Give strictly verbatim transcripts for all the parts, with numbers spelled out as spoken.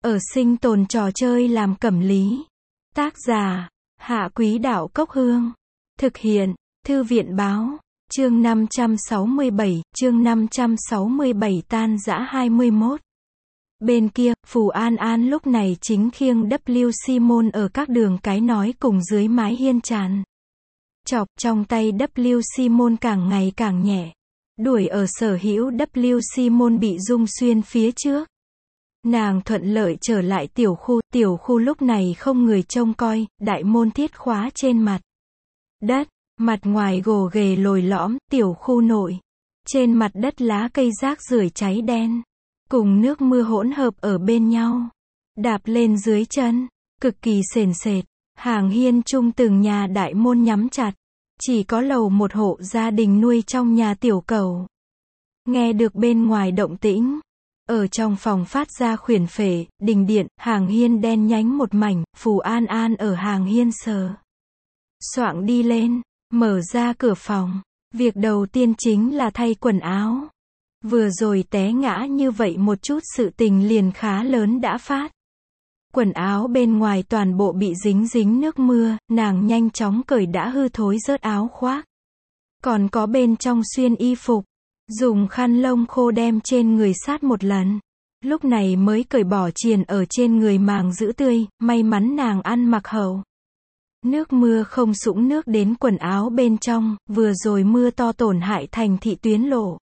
Ở sinh tồn trò chơi làm cẩm lý. Tác giả, Hạ Quý Đạo Cốc Hương. Thực hiện, Thư viện Báo. Chương năm trăm sáu mươi bảy, chương năm trăm sáu mươi bảy tan rã hai mươi mốt. Bên kia, Phù An An lúc này chính khiêng W Simon ở các đường cái nói cùng dưới mái hiên tràn. Chọc trong tay W Simon càng ngày càng nhẹ. Đuổi ở sở hữu W Simon bị rung xuyên phía trước. Nàng thuận lợi trở lại tiểu khu, tiểu khu lúc này không người trông coi, đại môn thiết khóa trên mặt đất, mặt ngoài gồ ghề lồi lõm, tiểu khu nội. Trên mặt đất lá cây rác rưởi cháy đen, cùng nước mưa hỗn hợp ở bên nhau, đạp lên dưới chân, cực kỳ sền sệt. Hàng hiên chung từng nhà đại môn nhắm chặt, chỉ có lầu một hộ gia đình nuôi trong nhà tiểu cầu. Nghe được bên ngoài động tĩnh, ở trong phòng phát ra khuyển phệ, đình điện, hàng hiên đen nhánh một mảnh. Phù An An ở hàng hiên sờ soạng đi lên, mở ra cửa phòng. Việc đầu tiên chính là thay quần áo. Vừa rồi té ngã như vậy một chút sự tình liền khá lớn đã phát. Quần áo bên ngoài toàn bộ bị dính dính nước mưa, nàng nhanh chóng cởi đã hư thối rớt áo khoác. Còn có bên trong xuyên y phục. Dùng khăn lông khô đem trên người sát một lần. Lúc này mới cởi bỏ triền ở trên người màng giữ tươi, may mắn nàng ăn mặc hậu. Nước mưa không sũng nước đến quần áo bên trong, vừa rồi mưa to tổn hại thành thị tuyến lộ.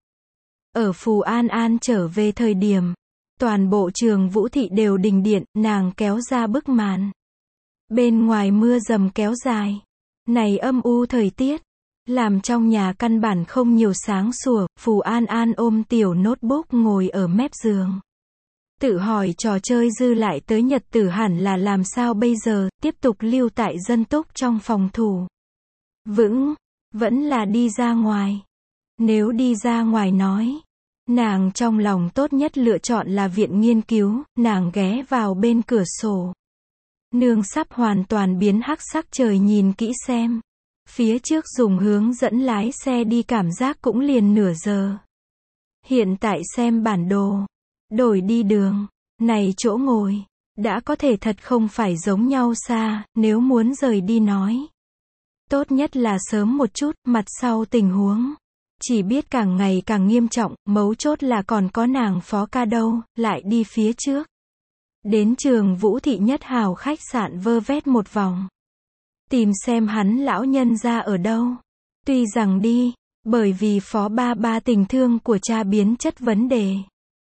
Ở Phù An An trở về thời điểm, toàn bộ trường Vũ Thị đều đình điện, nàng kéo ra bức màn. Bên ngoài mưa dầm kéo dài. Này âm u thời tiết, làm trong nhà căn bản không nhiều sáng sủa. Phù An An ôm tiểu notebook ngồi ở mép giường. Tự hỏi trò chơi dư lại tới nhật tử hẳn là làm sao bây giờ, tiếp tục lưu tại dân túc trong phòng thủ vững, vẫn là đi ra ngoài. Nếu đi ra ngoài nói, nàng trong lòng tốt nhất lựa chọn là viện nghiên cứu. Nàng ghé vào bên cửa sổ. Nương sắp hoàn toàn biến hắc sắc trời nhìn kỹ xem. Phía trước dùng hướng dẫn lái xe đi cảm giác cũng liền nửa giờ. Hiện tại xem bản đồ, đổi đi đường, này chỗ ngồi, đã có thể thật không phải giống nhau xa. Nếu muốn rời đi nói, tốt nhất là sớm một chút. Mặt sau tình huống chỉ biết càng ngày càng nghiêm trọng, mấu chốt là còn có nàng Phó ca đâu. Lại đi phía trước, đến trường Vũ Thị nhất hào khách sạn vơ vét một vòng, tìm xem hắn lão nhân ra ở đâu. Tuy rằng đi, bởi vì Phó ba ba tình thương của cha biến chất vấn đề,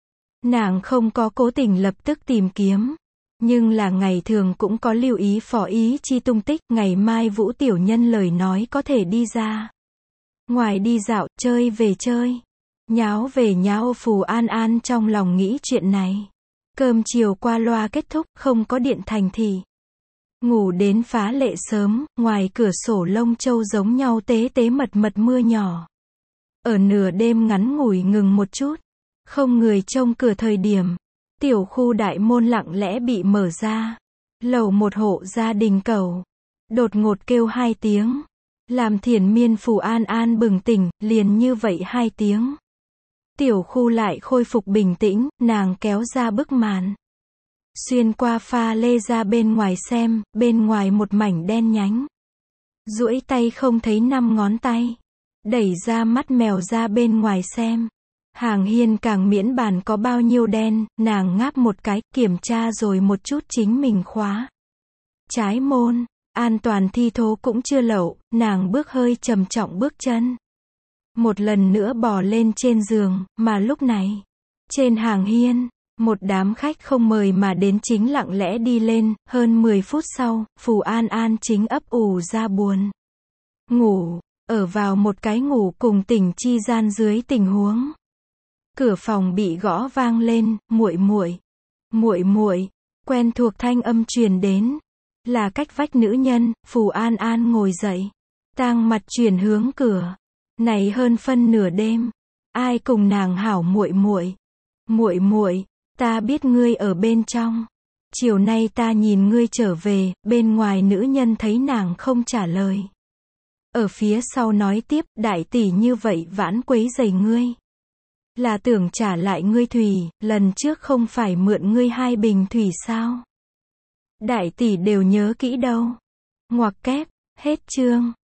nàng không có cố tình lập tức tìm kiếm. Nhưng là ngày thường cũng có lưu ý Phó Ý Chi tung tích. Ngày mai Vũ tiểu nhân lời nói có thể đi ra ngoài đi dạo, chơi về chơi, nháo về nháo. Phù An An trong lòng nghĩ chuyện này. Cơm chiều qua loa kết thúc, không có điện thành thị. Ngủ đến phá lệ sớm, ngoài cửa sổ lông châu giống nhau tế tế mật mật mưa nhỏ. Ở nửa đêm ngắn ngủi ngừng một chút, không người trông cửa thời điểm, tiểu khu đại môn lặng lẽ bị mở ra. Lầu một hộ gia đình cầu đột ngột kêu hai tiếng, làm thiền miên Phù An An bừng tỉnh. Liền như vậy hai tiếng, tiểu khu lại khôi phục bình tĩnh. Nàng kéo ra bức màn, xuyên qua pha lê ra bên ngoài xem. Bên ngoài một mảnh đen nhánh, duỗi tay không thấy năm ngón tay. Đẩy ra mắt mèo ra bên ngoài xem. Hàng hiên càng miễn bàn có bao nhiêu đen. Nàng ngáp một cái, kiểm tra rồi một chút chính mình khóa trái môn, an toàn thi thố cũng chưa lậu. Nàng bước hơi trầm trọng bước chân, một lần nữa bò lên trên giường. Mà lúc này, trên hàng hiên, một đám khách không mời mà đến chính lặng lẽ đi lên. Hơn mười phút sau, Phù An An chính ấp ủ ra buồn ngủ, ở vào một cái ngủ cùng tỉnh chi gian dưới tình huống. Cửa phòng bị gõ vang lên. Muội muội, muội muội. Quen thuộc thanh âm truyền đến, là cách vách nữ nhân. Phù An An ngồi dậy, tang mặt chuyển hướng cửa. Này hơn phân nửa đêm, ai cùng nàng hảo muội muội? Muội muội, ta biết ngươi ở bên trong. Chiều nay ta nhìn ngươi trở về. Bên ngoài nữ nhân thấy nàng không trả lời, ở phía sau nói tiếp, đại tỷ như vậy vãn quấy rầy ngươi, Là tưởng trả lại ngươi thủy, lần trước không phải mượn ngươi hai bình thủy sao? Đại tỷ đều nhớ kỹ đâu. Ngoặc kép, hết chương.